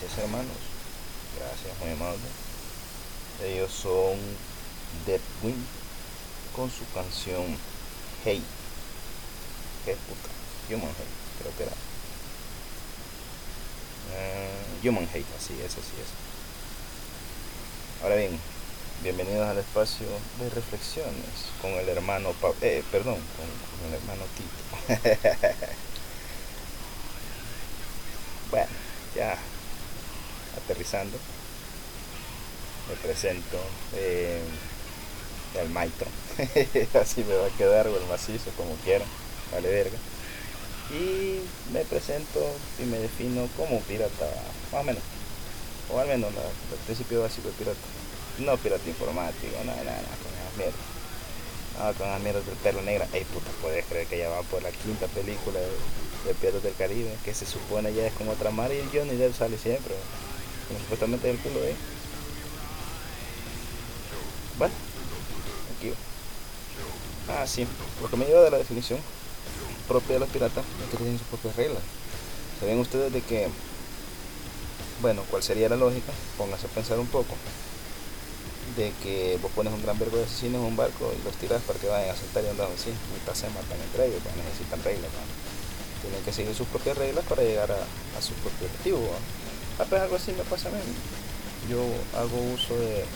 gracias hermanos, gracias, muy amable. Ellos son Deadwind con su canción Hey, qué puta, Human Hate, creo que era. Human Hate, así es. Ahora bien, bienvenidos al espacio de reflexiones con el hermano, perdón, con el hermano Tito. Bueno, ya aterrizando, me presento, el maestro, así me va a quedar, o el macizo, como quieran, vale verga. Y me presento y me defino como pirata, más o menos, o al menos el principio básico de pirata. No pirata informático, nada, con esas mierdas. No, con las mierdas del Perla Negra. Ey, puta, puedes creer que ya va por la quinta película de Piratas del Caribe, que se supone ya es como otra mar y el Johnny Depp sale siempre, como supuestamente el culo de él. Bueno, aquí va. Ah, sí, lo que me lleva de la definición propia de los piratas es que tienen sus propias reglas. ¿Saben ustedes de que, bueno, cuál sería la lógica? Pónganse a pensar un poco. De que vos pones un gran verbo de asesinos en un barco y los tiras para que vayan a saltar y andan así. Mitad se matan entre ellos, pues necesitan reglas, ¿no? Tienen que seguir sus propias reglas para llegar a su propio objetivo, ¿no? Ah, pues algo así me pasa a mí. Yo hago uso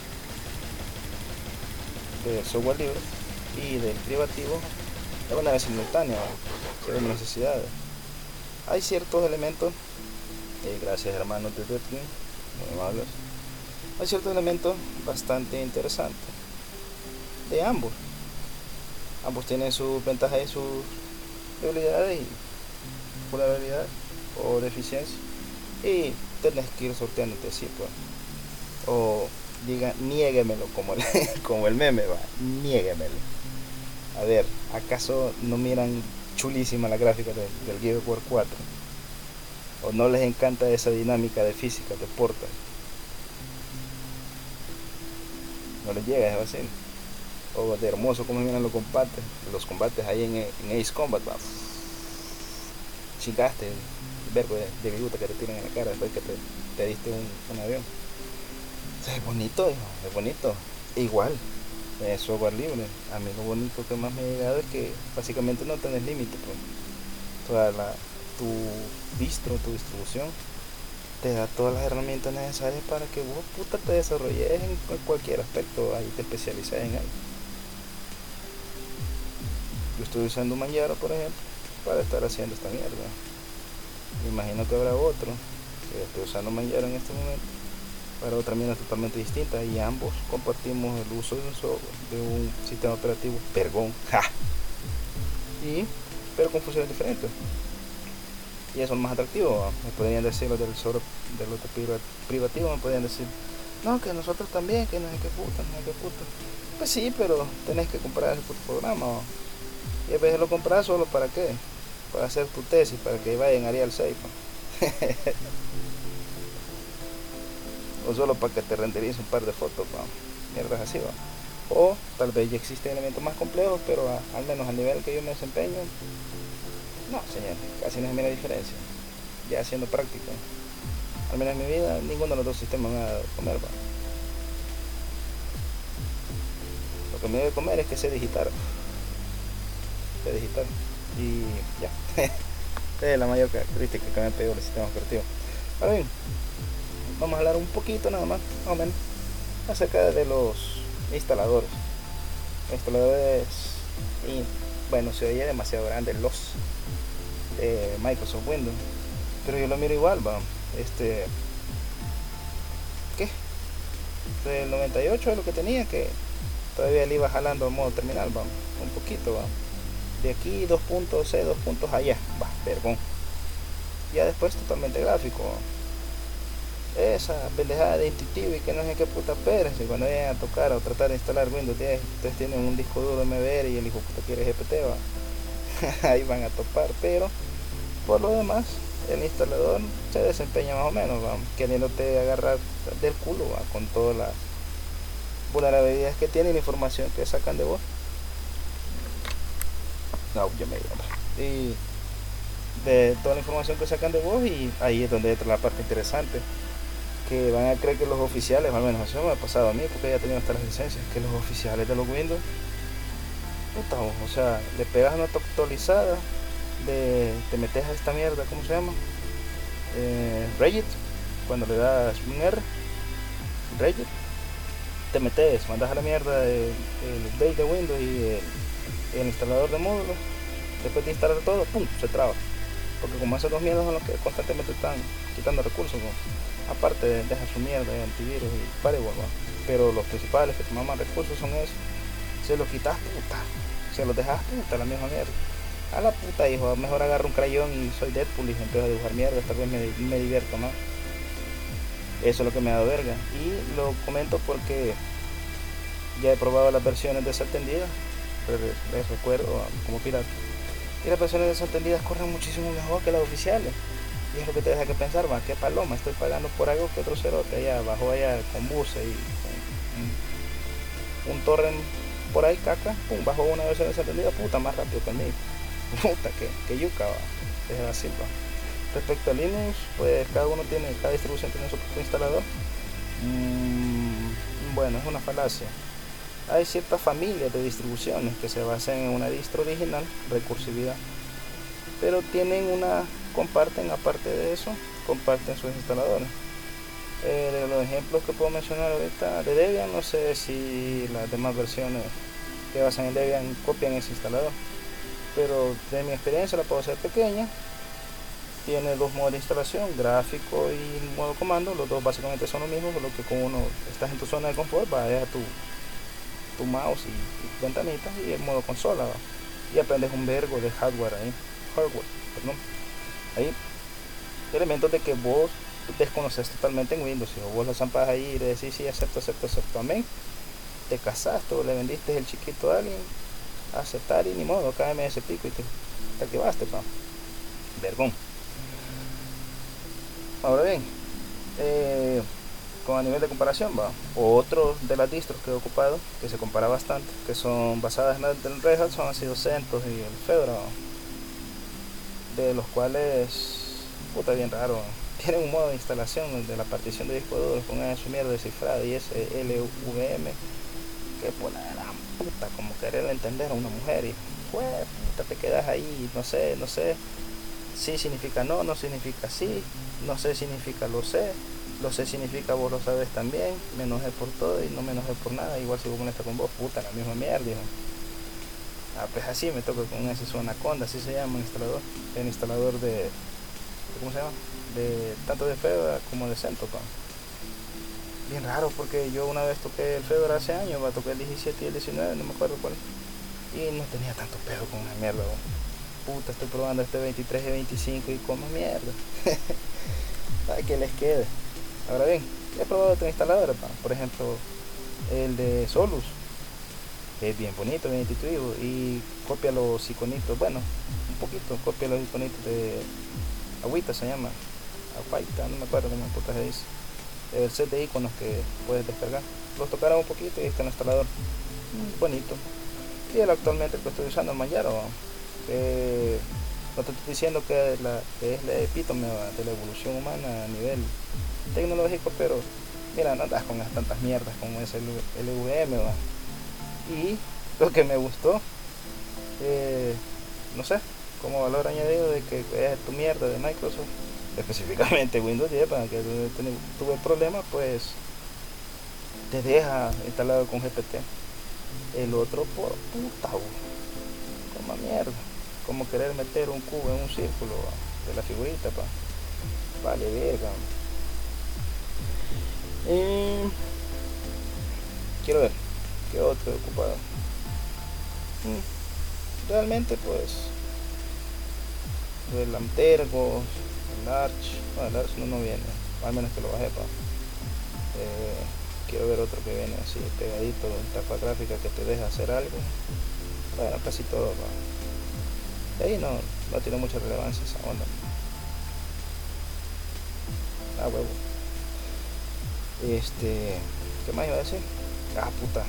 de software libre y del privativo de manera simultánea, ¿no? Según mis necesidades. Hay ciertos elementos, gracias hermanos de Deadline, muy amables. Hay ciertos elementos bastante interesantes de ambos. Ambos tienen sus ventajas y sus debilidades y vulnerabilidades o deficiencias. Y tenés que ir sorteándote así, pues. O diga, niéguemelo como el, como el meme, va. Niéguemelo. A ver, ¿acaso no miran chulísima la gráfica del Gears of War 4? ¿O no les encanta esa dinámica de física de Portal? No les llega, es fácil. O de hermoso como miran los combates ahí en Ace Combat, va. Chingaste el verbo de viruta que te tiran en la cara después que te diste un avión. O sea, es bonito, hijo, es bonito. Igual, es software libre. A mí lo bonito que más me ha llegado es que básicamente no tenés límite, pues. Tu distro, tu distribución, te da todas las herramientas necesarias para que vos puta te desarrolles en cualquier aspecto, ahí te especialices en algo. Yo estoy usando Manjaro, por ejemplo, para estar haciendo esta mierda. Me imagino que habrá otro que esté usando Manjaro en este momento para otra mierda totalmente distinta, y ambos compartimos el uso de un software, de un sistema operativo pergón, ¡ja! Pero con funciones diferentes, y eso es más atractivo, ¿va? Me podrían decir los del software del otro privativo, me podrían decir, no, que nosotros también, que no es que puta, no es que puta. Pues sí, pero tenés que comprar el puto programa, ¿va? Y a veces lo compras solo para qué, para hacer tu tesis, para que vayan a Arial 6, o solo para que te renderice un par de fotos, ¿va? Mierdas así, ¿va? O tal vez ya existen elementos más complejos, pero al menos al nivel que yo me desempeño, no, señor, casi no es mera diferencia. Ya siendo práctico, al menos en mi vida, ninguno de los dos sistemas me va a comer, ¿va? Lo que me debe comer es que sé digitar, y ya. Es la mayor característica que me han pedido los sistemas operativos. Ahora bien, vamos a hablar un poquito nada más o menos acerca de los instaladores. Los instaladores, y bueno, se oye demasiado grande los de Microsoft Windows, pero yo lo miro igual, va. ¿Qué? Del 98 es lo que tenía, que todavía le iba jalando a modo terminal, va. Un poquito, va. De aquí 2 puntos C, 2 puntos allá, va, vergón. Ya después totalmente gráfico, va. Esa pendejada de intuitivo y que no sé qué puta Pérez, y cuando vayan a tocar o tratar de instalar Windows 10, ustedes tienen un disco duro MBR y el hijo puta quiere GPT, va. Ahí van a topar, pero por lo demás el instalador se desempeña más o menos, va, queriéndote agarrar del culo, va, con todas las vulnerabilidades que tiene y la información que sacan de vos. No, ya me digo, y de toda la información que sacan de vos, y ahí es donde entra la parte interesante. que van a creer que los oficiales, al menos eso me ha pasado a mí porque ya he tenido hasta las licencias, que los oficiales de los Windows, puta, o sea, le pegas una actualizada, te metes a esta mierda, ¿cómo se llama? Reddit, cuando le das un R, Reddit, te metes, mandas a la mierda el update de Windows y el instalador de módulos, después de instalar todo, pum, se traba. Porque como esos dos mierdas son los que constantemente están quitando recursos, ¿no? Aparte deja su mierda de antivirus y firewall, ¿no? Pero los principales que te maman recursos son esos. Se los quitas, puta. Se los dejas, puta, la misma mierda. A la puta, hijo, mejor agarro un crayón y soy Deadpool y empiezo a dibujar mierda, tal vez me divierto más. Eso es lo que me ha dado verga. Y lo comento porque ya he probado las versiones desatendidas, pero les recuerdo como pirata. Y las versiones desatendidas corren muchísimo mejor que las oficiales. Y es lo que te deja que pensar, va, qué paloma, estoy pagando por algo que otro cerote allá bajó allá con buses y con un torrent por ahí caca, pum, bajo una versión desatendida, puta, más rápido que el mío. Puta, que yuca, va. Es así, va. Respecto a Linux, pues cada distribución tiene su propio instalador. Bueno, es una falacia. Hay ciertas familias de distribuciones que se basan en una distro original, recursividad, pero comparten, aparte de eso, comparten sus instaladores. De los ejemplos que puedo mencionar ahorita de Debian, no sé si las demás versiones que basan en Debian copian ese instalador, pero de mi experiencia la puedo hacer pequeña. Tiene dos modos de instalación, gráfico y modo comando. Los dos básicamente son lo mismo, solo que con uno estás en tu zona de confort, vas a tu mouse y ventanitas, y el modo consola, ¿va? Y aprendes un vergo de hardware, perdón. Hay elementos de que vos desconoces totalmente en Windows. Si vos lo zampas ahí y le decís sí, acepto, amén, te casaste o le vendiste el chiquito a alguien, aceptar y ni modo, cáeme ese pico y te activaste, pa. Vergón. Ahora bien, con a nivel de comparación, va, otro de las distros que he ocupado, que se compara bastante, que son basadas en el Red Hat, han sido CentOS y el Fedora, de los cuales, puta, bien raro, tienen un modo de instalación de la partición de disco duro con su mierda descifrada y ese LVM, que por la gran puta, como querer entender a una mujer, y pues, puta, te quedas ahí, no sé, sí significa no, no significa sí, no sé significa lo sé significa vos lo sabes también, me enojé por todo y no me enojé por nada, igual sigo molesta con vos, puta, la misma mierda, hijo. Pues así me toca con ese Anaconda, así se llama el instalador de ¿cómo se llama? De tanto de Fedora como de CentOS, bien raro, porque yo una vez toqué el Fedora hace años, toqué el 17 y el 19, no me acuerdo cuál, y no tenía tanto pedo con la mierda, puta, estoy probando este 23 y 25 y como mierda. Para que les quede. Ahora bien, he probado otros instaladores, por ejemplo el de Solus, que es bien bonito, bien intuitivo, y copia los iconitos, bueno, un poquito, copia los iconitos de Agüita, se llama Agüita, no me acuerdo cómo puta se dice, el set de iconos que puedes descargar. Los tocaron un poquito y está en el instalador, bonito. Y el actualmente que estoy usando, el Manjaro, no te estoy diciendo que es la epítome de la evolución humana a nivel tecnológico, pero mira, no andas con tantas mierdas como es el LVM, ¿va? Y lo que me gustó, no sé, como valor añadido de que es tu mierda de Microsoft, específicamente Windows 10, para que tuve problemas, pues te deja instalado con GPT. El otro, por puta, como mierda, como querer meter un cubo en un círculo, ¿va? De la figurita, vale verga. Quiero ver qué otro he ocupado. Realmente pues el Amtergos, el Arch, bueno, el Arch no viene, al menos que lo bajé, quiero ver otro que viene así pegadito en tapa gráfica que te deja hacer algo. Bueno, casi todo, de ahí no tiene mucha relevancia esa onda. Huevo. ¿Qué más iba a decir? Puta.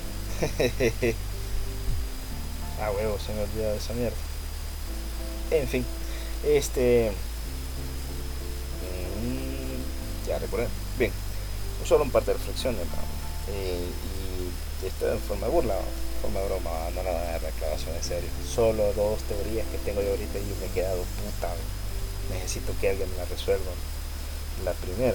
Huevo, se me olvidó de esa mierda. En fin, ya recordé. Bien, solo un par de reflexiones, ¿no? Y esto es en forma de burla, ¿no? Forma de broma, no la van a dar la clavación en serio. Solo dos teorías que tengo yo ahorita y me he quedado puta. Necesito que alguien me la resuelva. La primera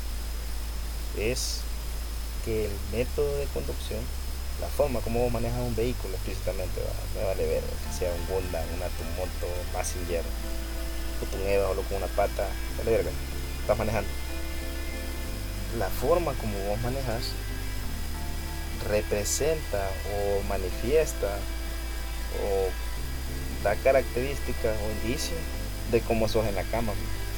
es que el método de conducción, la forma como vos manejas un vehículo explícitamente, me vale ver que sea un Gundam, una Tumoto, Mazinger, un Eva o con una pata, vale verga, estás manejando. La forma como vos manejas representa o manifiesta o da características o indicios de cómo sos en la cama.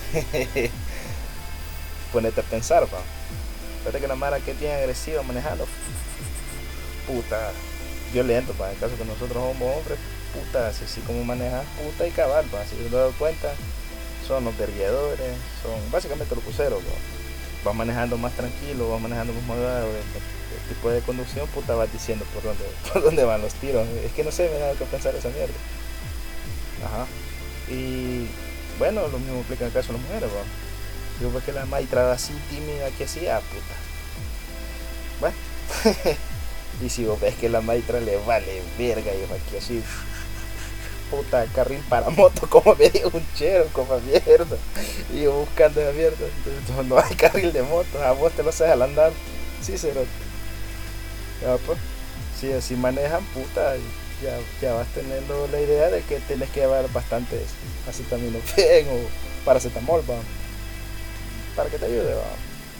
Ponete a pensar, va. Fíjate que la mara que tiene agresiva manejando, puta, violento, pa. En caso que nosotros somos hombres, puta, así como manejas, puta y cabal, pa. Si te has dado cuenta, son los guerrilladores, son básicamente los cruceros, pa. Vas manejando más tranquilo, vas manejando más moderado, el tipo de conducción, puta, vas diciendo por dónde van los tiros. Es que no sé, me da que pensar esa mierda. Ajá. Y bueno, lo mismo aplica en el caso de las mujeres, va. Si vos ves que la maitra así tímida que así, puta. Bueno. Y si vos ves que la maitra le vale verga y aquí así, puta, carril para moto, como me dijo un chero, como mierda. Y yo buscando esa mierda. Entonces, no hay carril de moto, a vos te lo sabes al andar. Sí, cero. Ya, pues. Si así manejan, puta, ya vas teniendo la idea de que tienes que llevar bastantes acetaminofén o paracetamol, va, para que te ayude, va.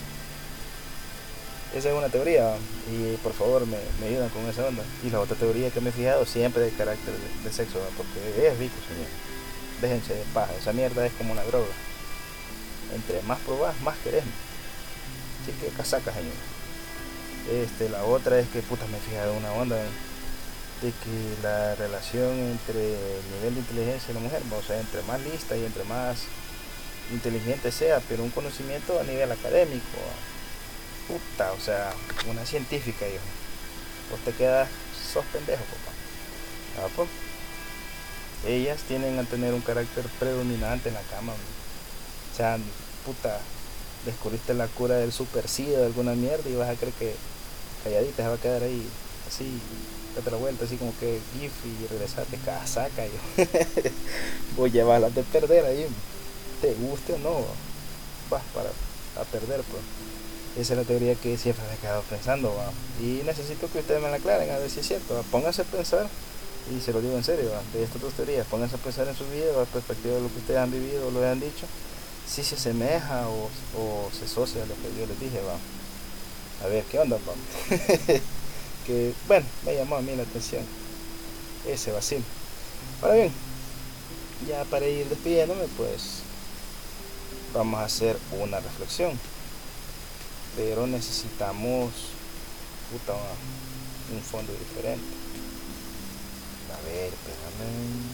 Esa es una teoría, ¿va? Y por favor me ayudan con esa onda. Y la otra teoría que me he fijado siempre de carácter de sexo, ¿va? Porque es rico, señor. Déjense de paja, esa mierda es como una droga. Entre más probás, más querés. Así que casaca, señor. La otra es que puta me he fijado en una onda de que la relación entre el nivel de inteligencia de la mujer, o sea, entre más lista y entre más inteligente sea, pero un conocimiento a nivel académico, puta, o sea, una científica, hijo, vos te quedas, sos pendejo, papá. Pues, ellas tienen a tener un carácter predominante en la cama, o sea, puta, descubriste la cura del super SIDA de alguna mierda y vas a creer que calladita se va a quedar ahí, así, date la vuelta, así como que gif y regresate, casaca, yo. Voy a llevarlas de perder ahí, te guste o no, vas para a perder, pues. Esa es la teoría que siempre me he quedado pensando, ¿va? Y necesito que ustedes me la aclaren, a ver si es cierto, ¿va? Pónganse a pensar, y se lo digo en serio, ¿va? De estas dos teorías, pónganse a pensar en su vida, a perspectiva de lo que ustedes han vivido o lo han dicho, si se asemeja o se asocia a lo que yo les dije, va. A ver, ¿qué onda, va? Que, bueno, me llamó a mí la atención ese vacío. Ahora bien, ya para ir despidiéndome, pues vamos a hacer una reflexión. Pero necesitamos, puta, un fondo diferente. A ver, espérame.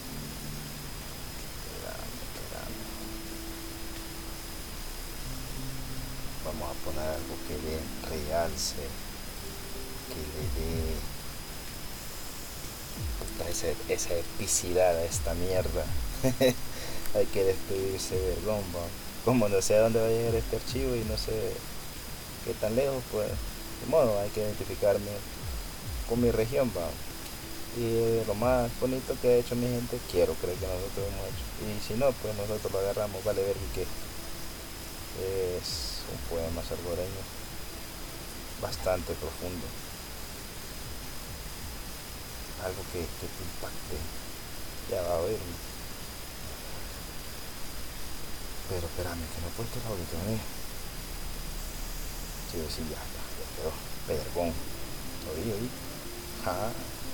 Vamos a poner algo que dé realce, que le dé, puta, esa epicidad a esta mierda. Hay que despedirse del bombo. Como no sé a dónde va a llegar este archivo y no sé qué tan lejos, pues de modo hay que identificarme con mi región, va. Y lo más bonito que ha hecho mi gente, quiero creer que nosotros hemos hecho. Y si no, pues nosotros lo agarramos, vale ver que es un poema salvadoreño bastante profundo, algo que te impacte. Ya va a oírme, pero espérame, que no he puesto el audio todavía. Sí, ya quedó, vergón. Oí. Ah.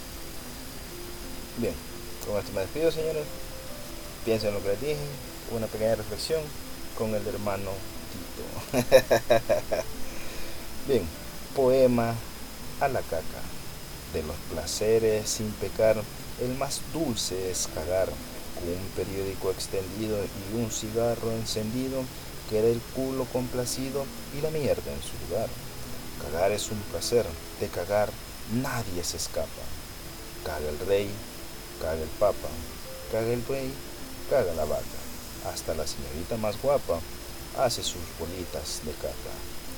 Bien, con esto me despido, señores. Piensen en lo que les dije, una pequeña reflexión con el hermano Tito. Bien, poema a la caca. De los placeres sin pecar, el más dulce es cagar. Con un periódico extendido y un cigarro encendido, queda el culo complacido y la mierda en su lugar. Cagar es un placer, de cagar nadie se escapa. Caga el rey, caga el papa, caga el buey, caga la vaca. Hasta la señorita más guapa hace sus bolitas de caca.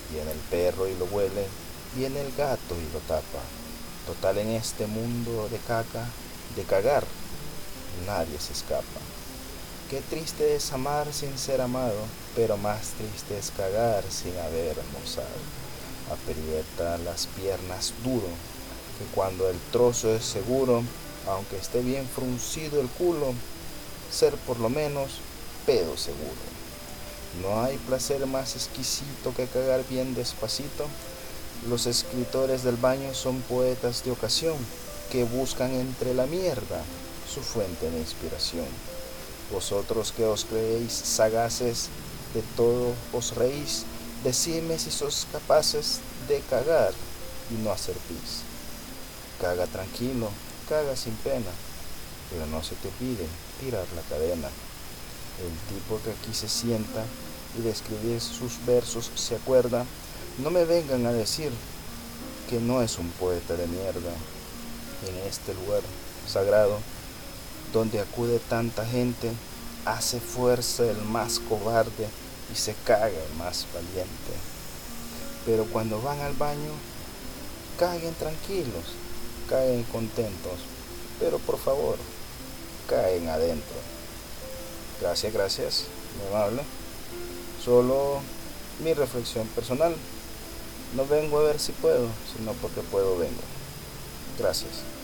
Viene el perro y lo huele, viene el gato y lo tapa. Total, en este mundo de caca, de cagar, nadie se escapa. Qué triste es amar sin ser amado, pero más triste es cagar sin haber almorzado. Aprieta las piernas duro, que cuando el trozo es seguro, aunque esté bien fruncido el culo, ser por lo menos pedo seguro. No hay placer más exquisito que cagar bien despacito. Los escritores del baño son poetas de ocasión, que buscan entre la mierda su fuente de inspiración. Vosotros que os creéis sagaces, de todo os reís, decidme si sos capaces de cagar y no hacer pis. Caga tranquilo, caga sin pena, pero no se te olvide tirar la cadena. El tipo que aquí se sienta y de escribir sus versos se acuerda, no me vengan a decir que no es un poeta de mierda. En este lugar sagrado, donde acude tanta gente, hace fuerza el más cobarde y se caga el más valiente. Pero cuando van al baño, caguen tranquilos, caguen contentos, pero por favor, caen adentro. Gracias, muy amable. Solo mi reflexión personal. No vengo a ver si puedo, sino porque puedo vengo. Gracias.